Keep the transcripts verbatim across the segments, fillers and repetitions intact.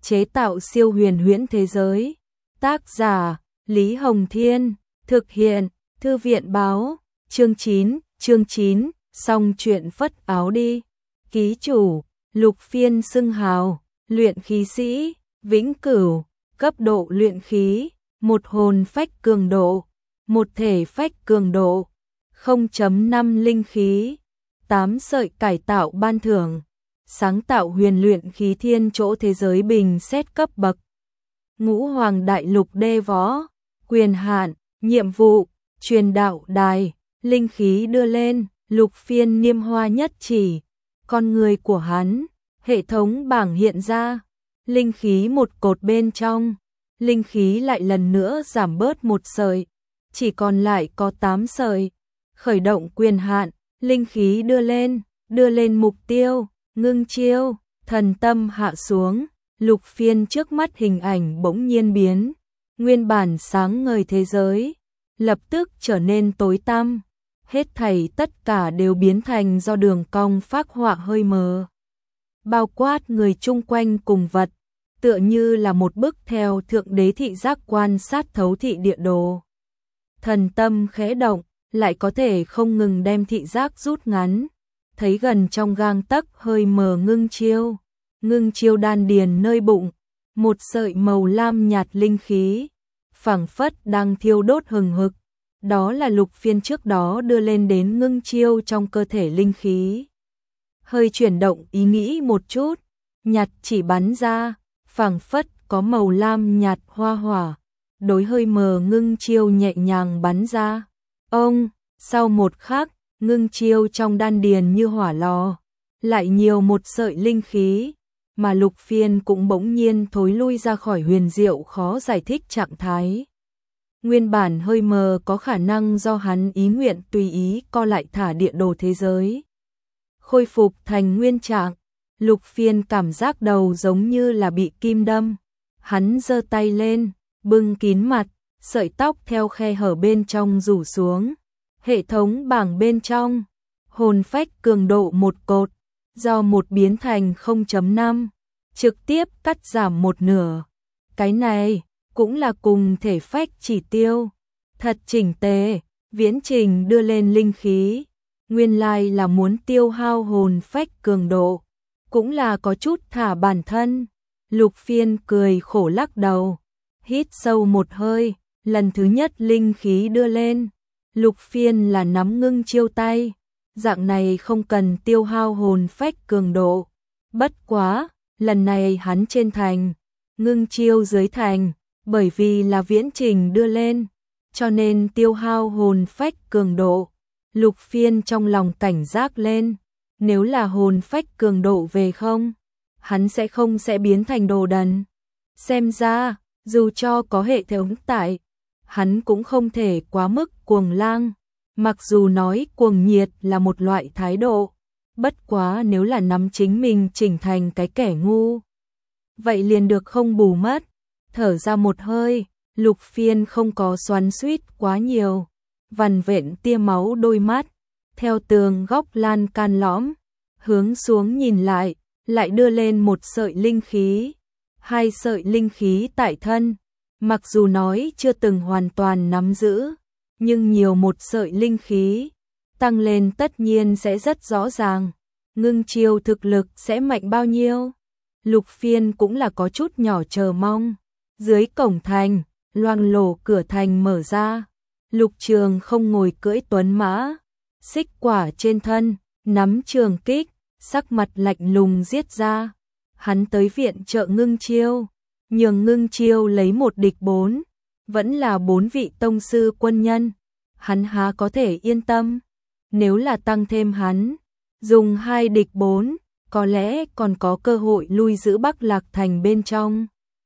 chế tạo siêu huyền huyễn thế giới. Tác giả Lý Hồng Thiên, thực hiện Thư viện Báo, chương chín, chương chín, xong chuyện phất áo đi. Ký chủ, Lục Phiên xưng hào, luyện khí sĩ, vĩnh cửu, cấp độ luyện khí, một hồn phách cường độ, một thể phách cường độ, không chấm năm linh khí, tám sợi cải tạo ban thưởng, sáng tạo huyền luyện khí thiên chỗ thế giới bình xét cấp bậc. Ngũ Hoàng Đại Lục đê võ, quyền hạn, nhiệm vụ, truyền đạo đài, linh khí đưa lên, Lục Phiên niêm hoa nhất chỉ, con người của hắn, hệ thống bảng hiện ra, linh khí một cột bên trong, linh khí lại lần nữa giảm bớt một sợi, chỉ còn lại có tám sợi, khởi động quyền hạn, linh khí đưa lên, đưa lên mục tiêu, ngưng chiêu, thần tâm hạ xuống, Lục Phiên trước mắt hình ảnh bỗng nhiên biến, nguyên bản sáng ngời thế giới, lập tức trở nên tối tăm, hết thảy tất cả đều biến thành do đường cong phác họa hơi mờ. Bao quát người chung quanh cùng vật, tựa như là một bức theo thượng đế thị giác quan sát thấu thị địa đồ. Thần tâm khẽ động, lại có thể không ngừng đem thị giác rút ngắn, thấy gần trong gang tấc hơi mờ ngưng chiêu, ngưng chiêu đan điền nơi bụng, một sợi màu lam nhạt linh khí, phảng phất đang thiêu đốt hừng hực, đó là Lục Phiên trước đó đưa lên đến ngưng chiêu trong cơ thể linh khí. Hơi chuyển động ý nghĩ một chút, nhạt chỉ bắn ra, phảng phất có màu lam nhạt hoa hỏa, đối hơi mờ ngưng chiêu nhẹ nhàng bắn ra. Ông, sau một khắc, ngưng chiêu trong đan điền như hỏa lò, lại nhiều một sợi linh khí, mà Lục Phiên cũng bỗng nhiên thối lui ra khỏi huyền diệu khó giải thích trạng thái. Nguyên bản hơi mờ có khả năng do hắn ý nguyện tùy ý co lại thả địa đồ thế giới. Khôi phục thành nguyên trạng, Lục Phiên cảm giác đầu giống như là bị kim đâm. Hắn giơ tay lên, bưng kín mặt, sợi tóc theo khe hở bên trong rủ xuống. Hệ thống bảng bên trong, hồn phách cường độ một cột, do một biến thành không chấm năm, trực tiếp cắt giảm một nửa. Cái này cũng là cùng thể phách chỉ tiêu, thật chỉnh tề, viễn trình đưa lên linh khí, nguyên lai là muốn tiêu hao hồn phách cường độ, cũng là có chút thả bản thân. Lục Phiên cười khổ lắc đầu, hít sâu một hơi, lần thứ nhất linh khí đưa lên, Lục Phiên là nắm ngưng chiêu tay, dạng này không cần tiêu hao hồn phách cường độ, bất quá, lần này hắn trên thành, ngưng chiêu dưới thành, bởi vì là viễn trình đưa lên, cho nên tiêu hao hồn phách cường độ. Lục Phiên trong lòng cảnh giác lên, nếu là hồn phách cường độ về không, hắn sẽ không sẽ biến thành đồ đần. Xem ra, dù cho có hệ thống tại, hắn cũng không thể quá mức cuồng lang, mặc dù nói cuồng nhiệt là một loại thái độ, bất quá nếu là nắm chính mình chỉnh thành cái kẻ ngu, vậy liền được không bù mất. Thở ra một hơi, Lục Phiên không có xoắn xuýt quá nhiều, vằn vện tia máu đôi mắt, theo tường góc lan can lõm, hướng xuống nhìn lại, lại đưa lên một sợi linh khí, hai sợi linh khí tại thân, mặc dù nói chưa từng hoàn toàn nắm giữ, nhưng nhiều một sợi linh khí, tăng lên tất nhiên sẽ rất rõ ràng, ngưng chiêu thực lực sẽ mạnh bao nhiêu. Lục Phiên cũng là có chút nhỏ chờ mong. Dưới cổng thành, loang lổ cửa thành mở ra, Lục Trường không ngồi cưỡi tuấn mã, xích quả trên thân, nắm trường kích, sắc mặt lạnh lùng giết ra. Hắn tới viện trợ ngưng chiêu, nhường ngưng chiêu lấy một địch bốn, vẫn là bốn vị tông sư quân nhân, hắn há có thể yên tâm. Nếu là tăng thêm hắn, dùng hai địch bốn, có lẽ còn có cơ hội lui giữ Bắc Lạc thành bên trong.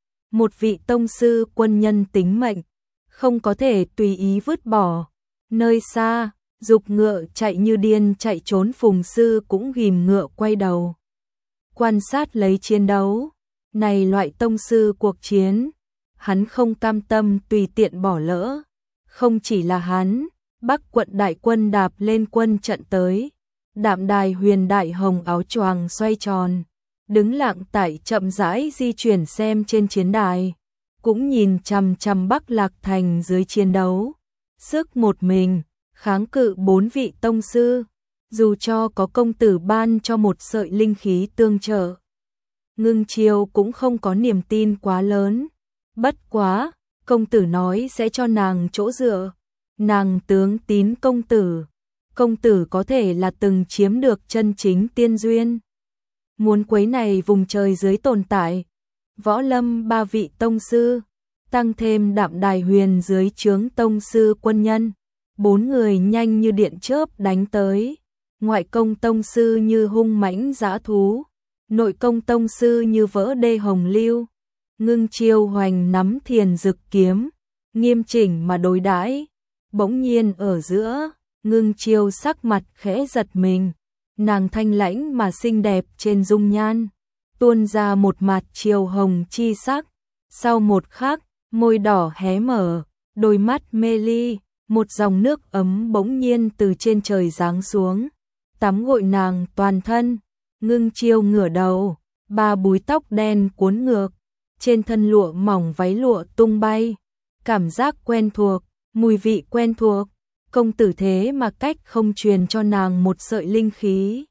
Một vị tông sư quân nhân tính mệnh, không có thể tùy ý vứt bỏ. Nơi xa, dục ngựa chạy như điên chạy trốn Phùng Sư cũng ghim ngựa quay đầu. Quan sát lấy chiến đấu, này loại tông sư cuộc chiến, hắn không cam tâm tùy tiện bỏ lỡ. Không chỉ là hắn, Bắc quận đại quân đạp lên quân trận tới. Đạm đài huyền đại hồng áo choàng xoay tròn, đứng lặng tại chậm rãi di chuyển xem trên chiến đài, cũng nhìn chằm chằm Bắc Lạc Thành dưới chiến đấu, sức một mình kháng cự bốn vị tông sư, dù cho có công tử ban cho một sợi linh khí tương trợ. Ngưng Chiêu cũng không có niềm tin quá lớn, bất quá, công tử nói sẽ cho nàng chỗ dựa, nàng tướng tín công tử, công tử có thể là từng chiếm được chân chính tiên duyên. Muốn quấy này vùng trời dưới tồn tại, võ lâm ba vị tông sư, tăng thêm Đạm Đài Huyền dưới trướng tông sư quân nhân, bốn người nhanh như điện chớp đánh tới, ngoại công tông sư như hung mãnh dã thú, nội công tông sư như vỡ đê hồng lưu. Ngưng Chiêu hoành nắm thiền dực kiếm, nghiêm chỉnh mà đối đãi, bỗng nhiên ở giữa, Ngưng Chiêu sắc mặt khẽ giật mình, nàng thanh lãnh mà xinh đẹp trên dung nhan, tuôn ra một mặt chiều hồng chi sắc, sau một khắc, môi đỏ hé mở, đôi mắt mê ly, một dòng nước ấm bỗng nhiên từ trên trời giáng xuống, tắm gội nàng toàn thân. Ngưng Chiêu ngửa đầu, ba búi tóc đen cuốn ngược, trên thân lụa mỏng váy lụa tung bay, cảm giác quen thuộc, mùi vị quen thuộc, công tử thế mà cách không truyền cho nàng một sợi linh khí.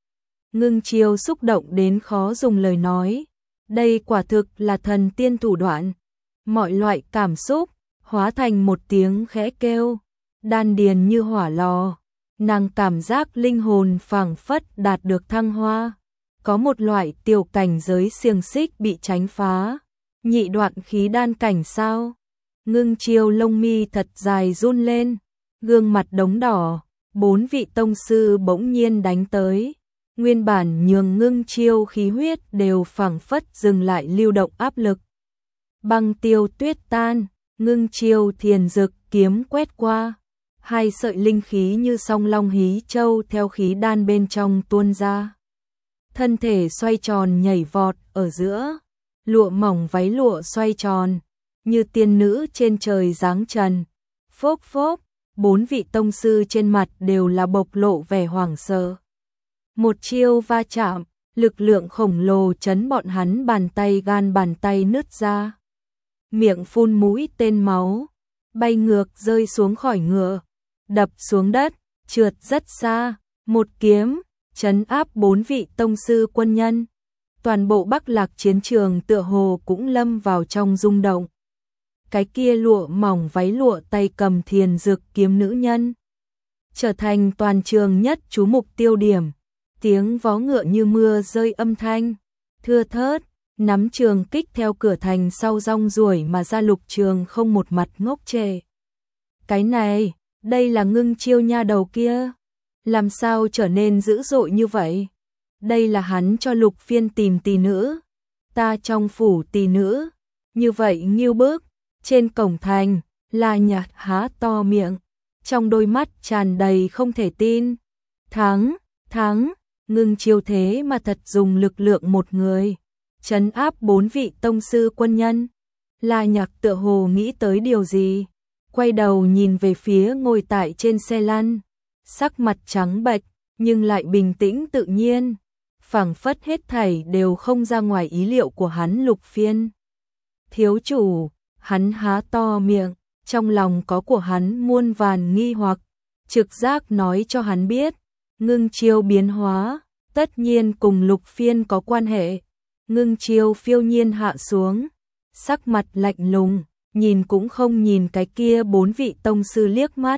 Ngưng Chiêu xúc động đến khó dùng lời nói, đây quả thực là thần tiên thủ đoạn, mọi loại cảm xúc hóa thành một tiếng khẽ kêu, đan điền như hỏa lò, nàng cảm giác linh hồn phảng phất đạt được thăng hoa, có một loại tiểu cảnh giới xiềng xích bị tránh phá. Nhị đoạn khí đan cảnh sao? Ngưng Chiêu lông mi thật dài run lên, gương mặt đống đỏ, bốn vị tông sư bỗng nhiên đánh tới, nguyên bản nhường Ngưng Chiêu khí huyết đều phảng phất dừng lại lưu động áp lực. Băng tiêu tuyết tan, Ngưng Chiêu thiền dực kiếm quét qua, hai sợi linh khí như song long hí châu theo khí đan bên trong tuôn ra. Thân thể xoay tròn nhảy vọt ở giữa, lụa mỏng váy lụa xoay tròn, như tiên nữ trên trời giáng trần. Phốc phốc, bốn vị tông sư trên mặt đều là bộc lộ vẻ hoảng sợ. Một chiêu va chạm, lực lượng khổng lồ chấn bọn hắn bàn tay gan bàn tay nứt ra. Miệng phun mũi tên máu, bay ngược rơi xuống khỏi ngựa, đập xuống đất, trượt rất xa, một kiếm trấn áp bốn vị tông sư quân nhân. Toàn bộ Bắc Lạc chiến trường tựa hồ cũng lâm vào trong rung động. Cái kia lụa mỏng váy lụa tay cầm thiền dực kiếm nữ nhân, trở thành toàn trường nhất chú mục tiêu điểm. Tiếng vó ngựa như mưa rơi âm thanh, thưa thớt, nắm trường kích theo cửa thành sau rong ruổi mà ra. Lục Trường không một mặt ngốc trệ. Cái này, đây là Ngưng Chiêu nha đầu kia, làm sao trở nên dữ dội như vậy? Đây là hắn cho Lục Phiên tìm tỷ nữ, ta trong phủ tỷ nữ, như vậy nghiêu bức. Trên cổng thành, La Nhạt há to miệng, trong đôi mắt tràn đầy không thể tin. Thắng, thắng, Ngưng Chiêu thế mà thật dùng lực lượng một người trấn áp bốn vị tông sư quân nhân. La Nhạc tựa hồ nghĩ tới điều gì, quay đầu nhìn về phía ngồi tại trên xe lăn, sắc mặt trắng bệch nhưng lại bình tĩnh tự nhiên, phảng phất hết thảy đều không ra ngoài ý liệu của hắn. Lục Phiên thiếu chủ, hắn há to miệng, trong lòng có của hắn muôn vàn nghi hoặc, trực giác nói cho hắn biết, Ngưng Chiêu biến hóa, tất nhiên cùng Lục Phiên có quan hệ. Ngưng Chiêu phiêu nhiên hạ xuống, sắc mặt lạnh lùng, nhìn cũng không nhìn cái kia bốn vị tông sư liếc mắt.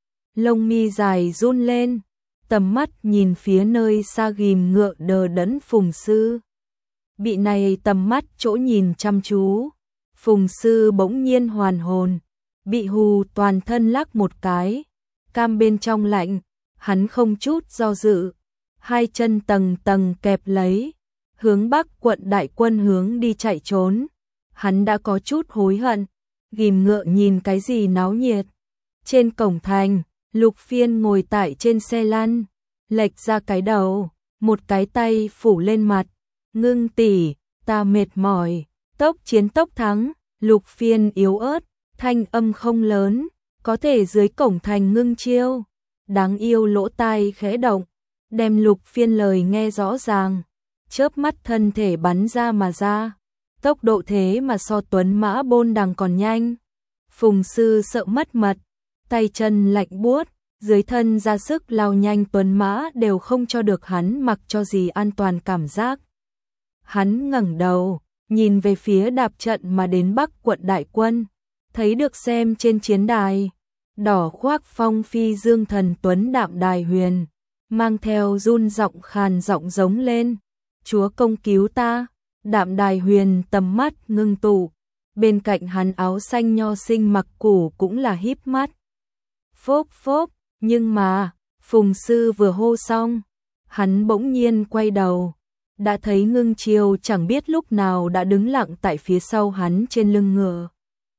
Lông mi dài run lên, tầm mắt nhìn phía nơi xa ghim ngựa đờ đẫn Phùng Sư. Bị này tầm mắt chỗ nhìn chăm chú, Phùng Sư bỗng nhiên hoàn hồn, bị hù toàn thân lắc một cái, cam bên trong lạnh, hắn không chút do dự, hai chân tầng tầng kẹp lấy, hướng Bắc quận đại quân hướng đi chạy trốn. Hắn đã có chút hối hận, ghim ngựa nhìn cái gì náo nhiệt. Trên cổng thành, Lục Phiên ngồi tại trên xe lăn, lệch ra cái đầu, một cái tay phủ lên mặt. Ngưng tỷ, ta mệt mỏi, tốc chiến tốc thắng. Lục Phiên yếu ớt, thanh âm không lớn, có thể dưới cổng thành Ngưng Chiêu. Đáng yêu lỗ tai khẽ động, đem Lục Phiên lời nghe rõ ràng. chớp mắt thân thể bắn ra mà ra, tốc độ thế mà so tuấn mã bôn đằng còn nhanh. Phùng Sư sợ mất mật, tay chân lạnh buốt, dưới thân ra sức lao nhanh tuấn mã đều không cho được hắn mặc cho gì an toàn cảm giác. Hắn ngẩng đầu, nhìn về phía đạp trận mà đến Bắc quận đại quân, thấy được xem trên chiến đài, đỏ khoác phong phi dương thần tuấn Đạm Đài Huyền, mang theo run giọng khàn giọng giống lên, chúa công cứu ta. Đạm Đài Huyền tầm mắt ngưng tụ, bên cạnh hắn áo xanh nho sinh mặc củ cũng là híp mắt. Phốp phốp, nhưng mà, Phùng Sư vừa hô xong, hắn bỗng nhiên quay đầu, đã thấy Ngưng Chiêu chẳng biết lúc nào đã đứng lặng tại phía sau hắn trên lưng ngựa.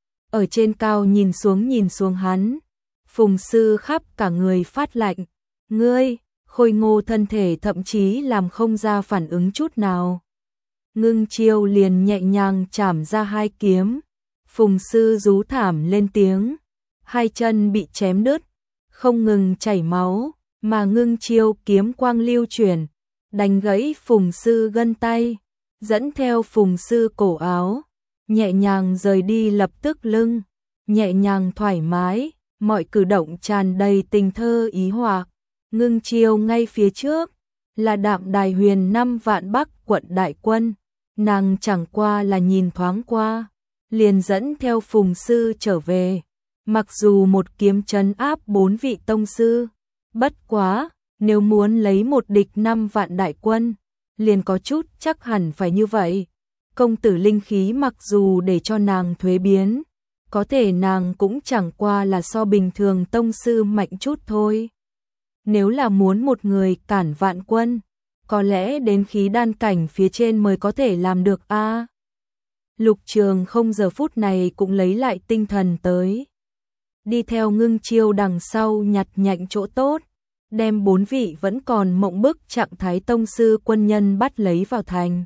Ở trên cao nhìn xuống nhìn xuống hắn, Phùng Sư khắp cả người phát lạnh, ngươi, khôi ngô thân thể thậm chí làm không ra phản ứng chút nào. Ngưng Chiêu liền nhẹ nhàng chảm ra hai kiếm, Phùng Sư rú thảm lên tiếng, hai chân bị chém đứt, không ngừng chảy máu, mà Ngưng Chiêu kiếm quang lưu chuyển, đánh gãy Phùng Sư gân tay, dẫn theo Phùng Sư cổ áo, nhẹ nhàng rời đi lập tức lưng, nhẹ nhàng thoải mái, mọi cử động tràn đầy tình thơ ý họa. Ngưng Chiêu ngay phía trước là Đạm Đài Huyền năm vạn Bắc quận đại quân, nàng chẳng qua là nhìn thoáng qua, liền dẫn theo Phùng Sư trở về, mặc dù một kiếm trấn áp bốn vị tông sư, bất quá, nếu muốn lấy một địch năm vạn đại quân, liền có chút chắc hẳn phải như vậy. Công tử linh khí mặc dù để cho nàng thuế biến, có thể nàng cũng chẳng qua là so bình thường tông sư mạnh chút thôi. Nếu là muốn một người cản vạn quân, có lẽ đến khí đan cảnh phía trên mới có thể làm được a. À, Lục Trường không giờ phút này cũng lấy lại tinh thần tới, đi theo Ngưng Chiêu đằng sau nhặt nhạnh chỗ tốt, đem bốn vị vẫn còn mộng bức trạng thái tông sư quân nhân bắt lấy vào thành.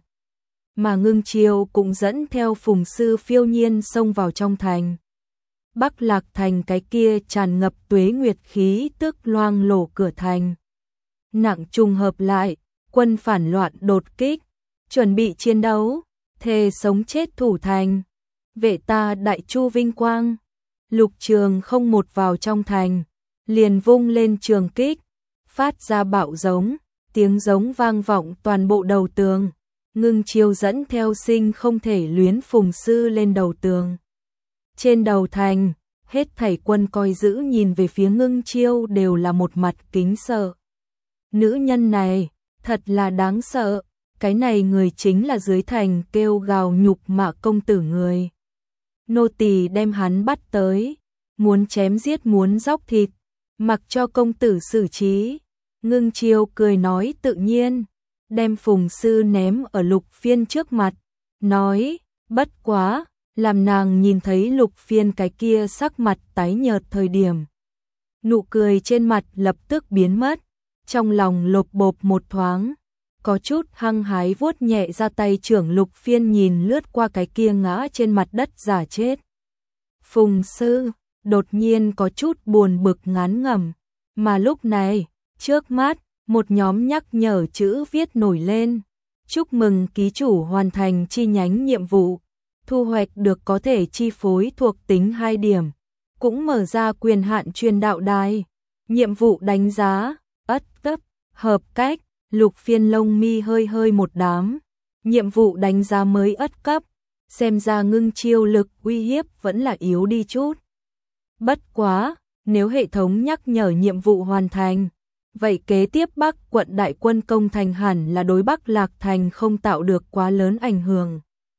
Mà Ngưng Chiêu cũng dẫn theo Phùng Sư phiêu nhiên xông vào trong thành. Bắc Lạc thành cái kia tràn ngập tuế nguyệt khí tức loang lổ cửa thành. Nặng trùng hợp lại, quân phản loạn đột kích, chuẩn bị chiến đấu, thề sống chết thủ thành. Vệ ta đại chu vinh quang. Lục Trường không một vào trong thành, liền vung lên trường kích, phát ra bạo giống, tiếng giống vang vọng toàn bộ đầu tường. Ngưng Chiêu dẫn theo Sinh không thể luyến Phùng Sư lên đầu tường. Trên đầu thành, hết thảy quân coi giữ nhìn về phía Ngưng Chiêu đều là một mặt kính sợ. Nữ nhân này, thật là đáng sợ, cái này người chính là dưới thành kêu gào nhục mạ công tử người. Nô tỳ đem hắn bắt tới, muốn chém giết muốn róc thịt, mặc cho công tử xử trí. Ngưng Chiêu cười nói tự nhiên, đem Phùng Sư ném ở Lục Phiên trước mặt, nói, bất quá, làm nàng nhìn thấy Lục Phiên cái kia sắc mặt tái nhợt thời điểm. Nụ cười trên mặt lập tức biến mất, trong lòng lột bột một thoáng, có chút hăng hái vuốt nhẹ ra tay trưởng. Lục Phiên nhìn lướt qua cái kia ngã trên mặt đất giả chết Phùng Sư, đột nhiên có chút buồn bực ngán ngẩm, mà lúc này, trước mắt, một nhóm nhắc nhở chữ viết nổi lên. Chúc mừng ký chủ hoàn thành chi nhánh nhiệm vụ, thu hoạch được có thể chi phối thuộc tính hai điểm, cũng mở ra quyền hạn truyền đạo đài. Nhiệm vụ đánh giá, ất cấp, hợp cách. Lục Phiên lông mi hơi hơi một đám. Nhiệm vụ đánh giá mới ất cấp, xem ra Ngưng Chiêu lực uy hiếp vẫn là yếu đi chút. Bất quá, nếu hệ thống nhắc nhở nhiệm vụ hoàn thành, vậy kế tiếp Bắc quận đại quân công thành hẳn là đối Bắc Lạc thành không tạo được quá lớn ảnh hưởng.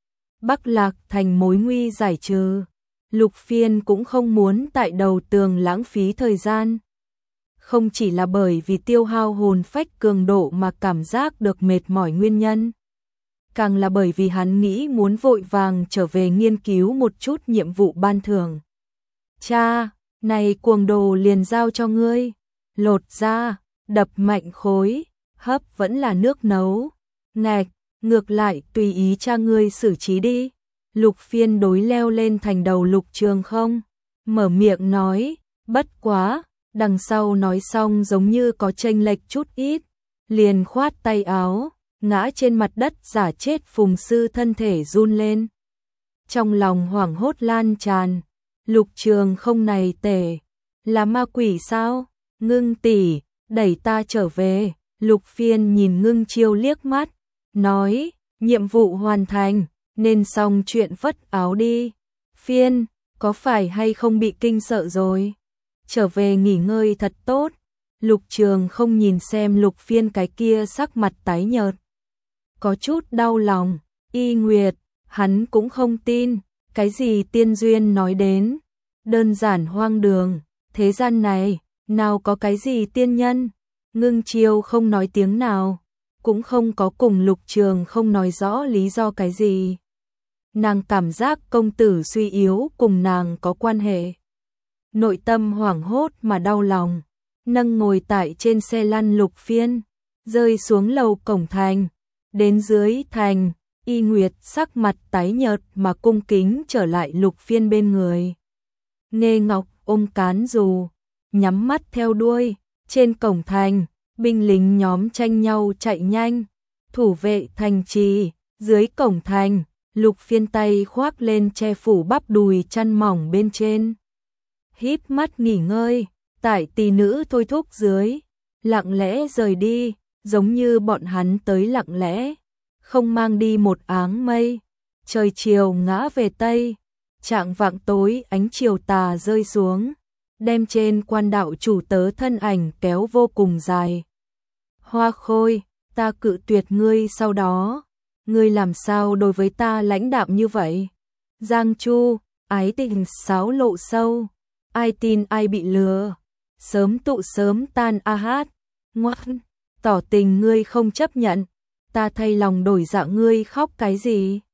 Bắc Lạc thành mối nguy giải trừ, Lục Phiên cũng không muốn tại đầu tường lãng phí thời gian. Không chỉ là bởi vì tiêu hao hồn phách cường độ mà cảm giác được mệt mỏi nguyên nhân, càng là bởi vì hắn nghĩ muốn vội vàng trở về nghiên cứu một chút nhiệm vụ ban thưởng. Cha, này cuồng đồ liền giao cho ngươi, lột ra, đập mạnh khối, hấp vẫn là nước nấu. Ngạch, ngược lại tùy ý cha ngươi xử trí đi. Lục Phiên đối leo lên thành đầu Lục Trường không, mở miệng nói, bất quá, đằng sau nói xong giống như có chênh lệch chút ít, liền khoát tay áo, ngã trên mặt đất giả chết. Phùng Sư thân thể run lên, trong lòng hoảng hốt lan tràn. Lục Trường Không này tể là ma quỷ sao? Ngưng tỷ, đẩy ta trở về. Lục Phiên nhìn Ngưng Chiêu liếc mắt, nói, nhiệm vụ hoàn thành, nên xong chuyện phất áo đi. Phiên, có phải hay không bị kinh sợ rồi? Trở về nghỉ ngơi thật tốt. Lục Trường Không nhìn xem Lục Phiên cái kia sắc mặt tái nhợt, có chút đau lòng. Y Nguyệt, hắn cũng không tin, cái gì tiên duyên nói đến, đơn giản hoang đường, thế gian này, nào có cái gì tiên nhân. Ngưng Chiêu không nói tiếng nào, cũng không có cùng Lục Trường Không nói rõ lý do cái gì. Nàng cảm giác công tử suy yếu cùng nàng có quan hệ. Nội tâm hoảng hốt mà đau lòng, nâng ngồi tại trên xe lăn Lục Phiên, rơi xuống lầu cổng thành, đến dưới thành. Y Nguyệt sắc mặt tái nhợt mà cung kính trở lại Lục Phiên bên người. Nghê Ngọc ôm cán dù, nhắm mắt theo đuôi. Trên cổng thành, binh lính nhóm tranh nhau chạy nhanh, thủ vệ thành trì. Dưới cổng thành, Lục Phiên tay khoác lên che phủ bắp đùi chăn mỏng bên trên, híp mắt nghỉ ngơi. Tại tỷ nữ thôi thúc dưới, lặng lẽ rời đi, giống như bọn hắn tới lặng lẽ, không mang đi một áng mây. Trời chiều ngã về tây, chạng vạng tối ánh chiều tà rơi xuống, đem trên quan đạo chủ tớ thân ảnh kéo vô cùng dài. Hoa Khôi, ta cự tuyệt ngươi sau đó, ngươi làm sao đối với ta lãnh đạm như vậy? Giang Chu, ái tình xáo lộ sâu, ai tin ai bị lừa, sớm tụ sớm tan a hát. Ngoan, tỏ tình ngươi không chấp nhận, ta thay lòng đổi dạ ngươi khóc cái gì?